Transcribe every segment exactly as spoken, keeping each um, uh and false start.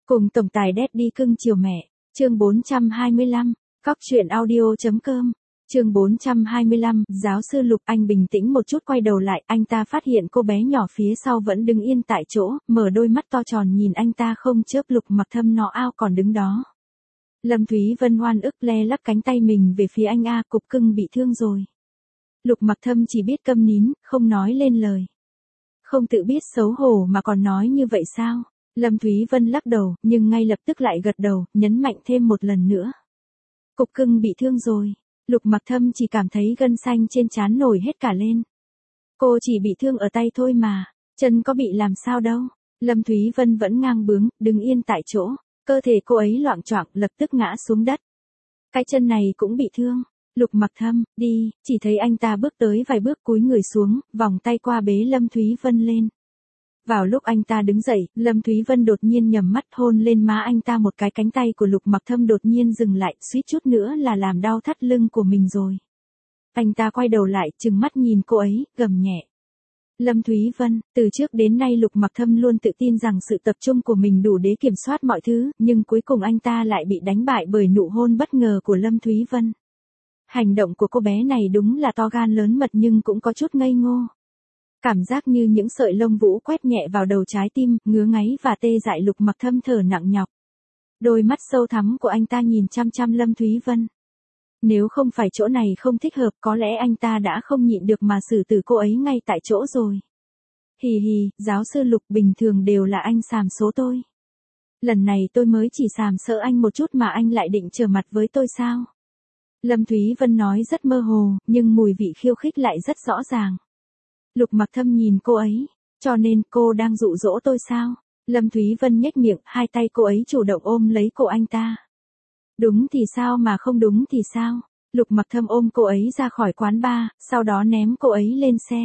Cùng tổng tài Daddy cưng chiều mẹ, chương bốn trăm hai mươi lăm, cóc truyện audio chấm com, chương bốn trăm hai mươi lăm, giáo sư Lục. Anh bình tĩnh một chút quay đầu lại, anh ta phát hiện cô bé nhỏ phía sau vẫn đứng yên tại chỗ, mở đôi mắt to tròn nhìn anh ta không chớp. Lục Mặc Thâm nó ao còn đứng đó. Lâm Thúy Vân oan ức le lắp cánh tay mình về phía anh. A cục cưng bị thương rồi. Lục Mặc Thâm chỉ biết câm nín, không nói lên lời. Không tự biết xấu hổ mà còn nói như vậy sao? Lâm Thúy Vân lắc đầu, nhưng ngay lập tức lại gật đầu, nhấn mạnh thêm một lần nữa. Cục cưng bị thương rồi. Lục Mặc Thâm chỉ cảm thấy gân xanh trên trán nổi hết cả lên. Cô chỉ bị thương ở tay thôi mà, chân có bị làm sao đâu. Lâm Thúy Vân vẫn ngang bướng, đứng yên tại chỗ, cơ thể cô ấy loạng choạng lập tức ngã xuống đất. Cái chân này cũng bị thương. Lục Mặc Thâm, đi, chỉ thấy anh ta bước tới vài bước cúi người xuống, vòng tay qua bế Lâm Thúy Vân lên. Vào lúc anh ta đứng dậy, Lâm Thúy Vân đột nhiên nhầm mắt hôn lên má anh ta một cái. Cánh tay của Lục Mặc Thâm đột nhiên dừng lại, suýt chút nữa là làm đau thắt lưng của mình rồi. Anh ta quay đầu lại, trừng mắt nhìn cô ấy, gầm nhẹ. Lâm Thúy Vân, từ trước đến nay Lục Mặc Thâm luôn tự tin rằng sự tập trung của mình đủ để kiểm soát mọi thứ, nhưng cuối cùng anh ta lại bị đánh bại bởi nụ hôn bất ngờ của Lâm Thúy Vân. Hành động của cô bé này đúng là to gan lớn mật nhưng cũng có chút ngây ngô. Cảm giác như những sợi lông vũ quét nhẹ vào đầu trái tim, ngứa ngáy và tê dại. Lục Mặc Thâm thở nặng nhọc. Đôi mắt sâu thẳm của anh ta nhìn chăm chăm Lâm Thúy Vân. Nếu không phải chỗ này không thích hợp, có lẽ anh ta đã không nhịn được mà xử tử cô ấy ngay tại chỗ rồi. Hì hì, giáo sư Lục, bình thường đều là anh sàm số tôi. Lần này tôi mới chỉ sàm sỡ anh một chút mà anh lại định trở mặt với tôi sao? Lâm Thúy Vân nói rất mơ hồ, nhưng mùi vị khiêu khích lại rất rõ ràng. Lục Mặc Thâm nhìn cô ấy, cho nên cô đang dụ dỗ tôi sao? Lâm Thúy Vân nhếch miệng, hai tay cô ấy chủ động ôm lấy cổ anh ta. Đúng thì sao mà không đúng thì sao? Lục Mặc Thâm ôm cô ấy ra khỏi quán bar, sau đó ném cô ấy lên xe.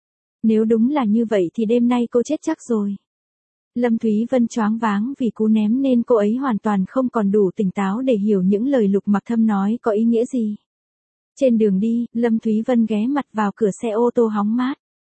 Nếu đúng là như vậy thì đêm nay cô chết chắc rồi. Lâm Thúy Vân choáng váng vì cú ném nên cô ấy hoàn toàn không còn đủ tỉnh táo để hiểu những lời Lục Mặc Thâm nói có ý nghĩa gì. Trên đường đi, Lâm Thúy Vân ghé mặt vào cửa xe ô tô hóng mát.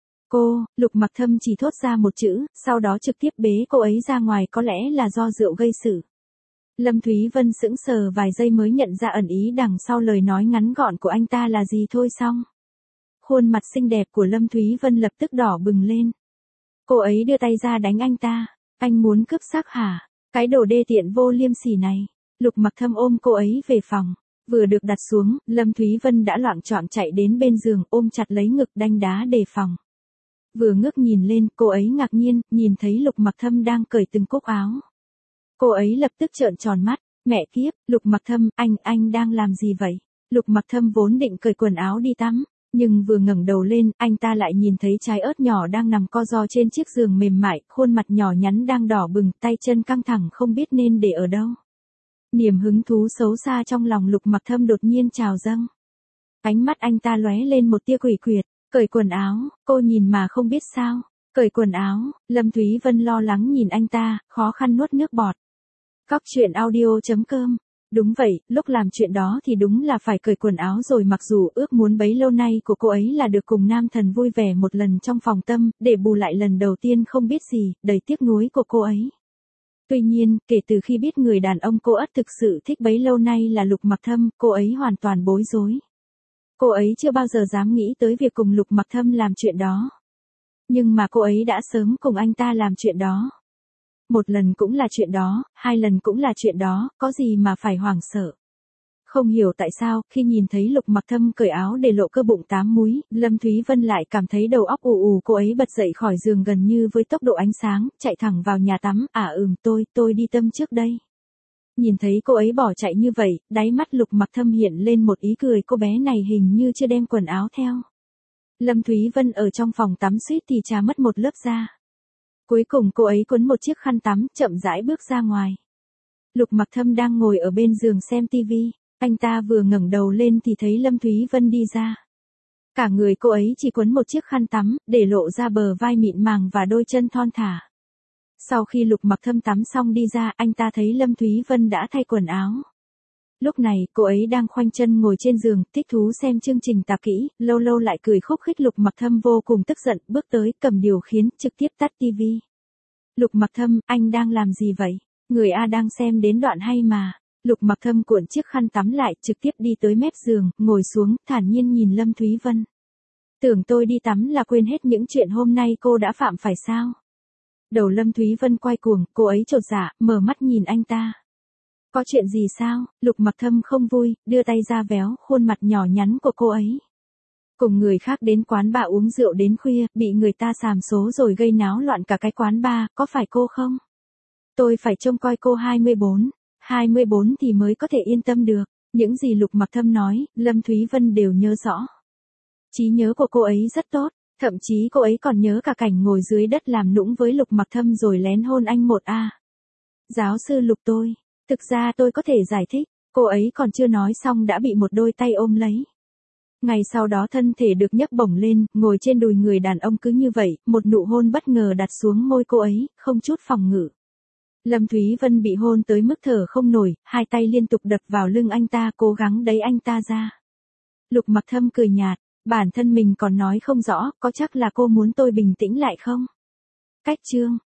Cô, Lục Mặc Thâm chỉ thốt ra một chữ, sau đó trực tiếp bế cô ấy ra ngoài, có lẽ là do rượu gây sự. Lâm Thúy Vân sững sờ vài giây mới nhận ra ẩn ý đằng sau lời nói ngắn gọn của anh ta là gì. Thôi xong. Khuôn mặt xinh đẹp của Lâm Thúy Vân lập tức đỏ bừng lên. Cô ấy đưa tay ra đánh anh ta. Anh muốn cướp xác hả? Cái đồ đê tiện vô liêm sỉ này. Lục Mặc Thâm ôm cô ấy về phòng. Vừa được đặt xuống, Lâm Thúy Vân đã loạng choạng chạy đến bên giường, ôm chặt lấy ngực đanh đá đề phòng. Vừa ngước nhìn lên, cô ấy ngạc nhiên, nhìn thấy Lục Mặc Thâm đang cởi từng cúc áo. Cô ấy lập tức trợn tròn mắt, mẹ kiếp, Lục Mặc Thâm, anh, anh đang làm gì vậy? Lục Mặc Thâm vốn định cởi quần áo đi tắm, nhưng vừa ngẩng đầu lên, anh ta lại nhìn thấy trái ớt nhỏ đang nằm co ro trên chiếc giường mềm mại, khuôn mặt nhỏ nhắn đang đỏ bừng, tay chân căng thẳng không biết nên để ở đâu. Niềm hứng thú xấu xa trong lòng Lục Mặc Thâm đột nhiên trào dâng. Ánh mắt anh ta lóe lên một tia quỷ quyệt. Cởi quần áo, cô nhìn mà không biết sao? Cởi quần áo, Lâm Thúy Vân lo lắng nhìn anh ta, khó khăn nuốt nước bọt. Cóc truyện audio chấm com. Đúng vậy, lúc làm chuyện đó thì đúng là phải cởi quần áo rồi, mặc dù ước muốn bấy lâu nay của cô ấy là được cùng nam thần vui vẻ một lần trong phòng tâm, để bù lại lần đầu tiên không biết gì, đầy tiếc nuối của cô ấy. Tuy nhiên, kể từ khi biết người đàn ông cô ất thực sự thích bấy lâu nay là Lục Mặc Thâm, cô ấy hoàn toàn bối rối. Cô ấy chưa bao giờ dám nghĩ tới việc cùng Lục Mặc Thâm làm chuyện đó. Nhưng mà cô ấy đã sớm cùng anh ta làm chuyện đó. Một lần cũng là chuyện đó, hai lần cũng là chuyện đó, có gì mà phải hoảng sợ. Không hiểu tại sao, khi nhìn thấy Lục Mặc Thâm cởi áo để lộ cơ bụng tám múi, Lâm Thúy Vân lại cảm thấy đầu óc ù ù. Cô ấy bật dậy khỏi giường gần như với tốc độ ánh sáng, chạy thẳng vào nhà tắm. À ừm, tôi, tôi đi tắm trước đây. Nhìn thấy cô ấy bỏ chạy như vậy, đáy mắt Lục Mặc Thâm hiện lên một ý cười, cô bé này hình như chưa đem quần áo theo. Lâm Thúy Vân ở trong phòng tắm suýt thì trà mất một lớp da. Cuối cùng cô ấy quấn một chiếc khăn tắm, chậm rãi bước ra ngoài. Lục Mặc Thâm đang ngồi ở bên giường xem tivi, anh ta vừa ngẩng đầu lên thì thấy Lâm Thúy Vân đi ra. Cả người cô ấy chỉ quấn một chiếc khăn tắm, để lộ ra bờ vai mịn màng và đôi chân thon thả. Sau khi Lục Mặc Thâm tắm xong đi ra, anh ta thấy Lâm Thúy Vân đã thay quần áo. Lúc này, cô ấy đang khoanh chân ngồi trên giường, thích thú xem chương trình tạp kỹ, lâu lâu lại cười khúc khích. Lục Mặc Thâm vô cùng tức giận, bước tới, cầm điều khiển, trực tiếp tắt tivi. Lục Mặc Thâm, anh đang làm gì vậy? Người A đang xem đến đoạn hay mà. Lục Mặc Thâm cuộn chiếc khăn tắm lại, trực tiếp đi tới mép giường, ngồi xuống, thản nhiên nhìn Lâm Thúy Vân. Tưởng tôi đi tắm là quên hết những chuyện hôm nay cô đã phạm phải sao? Đầu Lâm Thúy Vân quay cuồng, cô ấy chột dạ, mở mắt nhìn anh ta. Có chuyện gì sao? Lục Mặc Thâm không vui, đưa tay ra véo khuôn mặt nhỏ nhắn của cô ấy. Cùng người khác đến quán bar uống rượu đến khuya, bị người ta sàm số rồi gây náo loạn cả cái quán bar, có phải cô không? Tôi phải trông coi cô hai mươi bốn, hai mươi bốn thì mới có thể yên tâm được. Những gì Lục Mặc Thâm nói, Lâm Thúy Vân đều nhớ rõ. Trí nhớ của cô ấy rất tốt, thậm chí cô ấy còn nhớ cả cảnh ngồi dưới đất làm nũng với Lục Mặc Thâm rồi lén hôn anh một a. Giáo sư Lục tôi, thực ra tôi có thể giải thích, cô ấy còn chưa nói xong đã bị một đôi tay ôm lấy. Ngày sau đó thân thể được nhấc bổng lên, ngồi trên đùi người đàn ông cứ như vậy, một nụ hôn bất ngờ đặt xuống môi cô ấy, không chút phòng ngự. Lâm Thúy Vân bị hôn tới mức thở không nổi, hai tay liên tục đập vào lưng anh ta cố gắng đẩy anh ta ra. Lục Mặc Thâm cười nhạt, bản thân mình còn nói không rõ, có chắc là cô muốn tôi bình tĩnh lại không? Cách chương